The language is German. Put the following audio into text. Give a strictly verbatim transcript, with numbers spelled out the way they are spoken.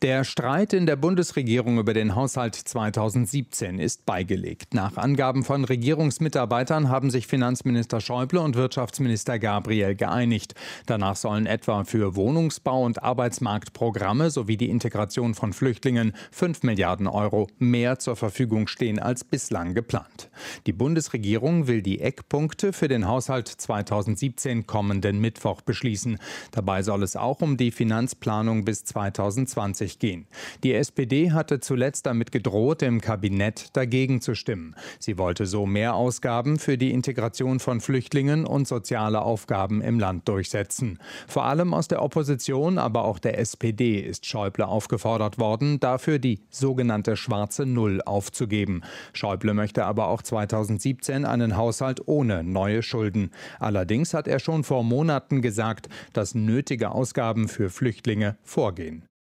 Der Streit in der Bundesregierung über den Haushalt zweitausendsiebzehn ist beigelegt. Nach Angaben von Regierungsmitarbeitern haben sich Finanzminister Schäuble und Wirtschaftsminister Gabriel geeinigt. Danach sollen etwa für Wohnungsbau und Arbeitsmarktprogramme sowie die Integration von Flüchtlingen fünf Milliarden Euro mehr zur Verfügung stehen als bislang geplant. Die Bundesregierung will die Eckpunkte für den Haushalt zweitausendsiebzehn kommenden Mittwoch beschließen. Dabei soll es auch um die Finanzplanung bis zweitausendzwanzig gehen. Die S P D hatte zuletzt damit gedroht, im Kabinett dagegen zu stimmen. Sie wollte so mehr Ausgaben für die Integration von Flüchtlingen und soziale Aufgaben im Land durchsetzen. Vor allem aus der Opposition, aber auch der S P D ist Schäuble aufgefordert worden, dafür die sogenannte schwarze Null aufzugeben. Schäuble möchte aber auch zweitausendsiebzehn einen Haushalt ohne neue Schulden. Allerdings hat er schon vor Monaten gesagt, dass nötige Ausgaben für Flüchtlinge vorgehen.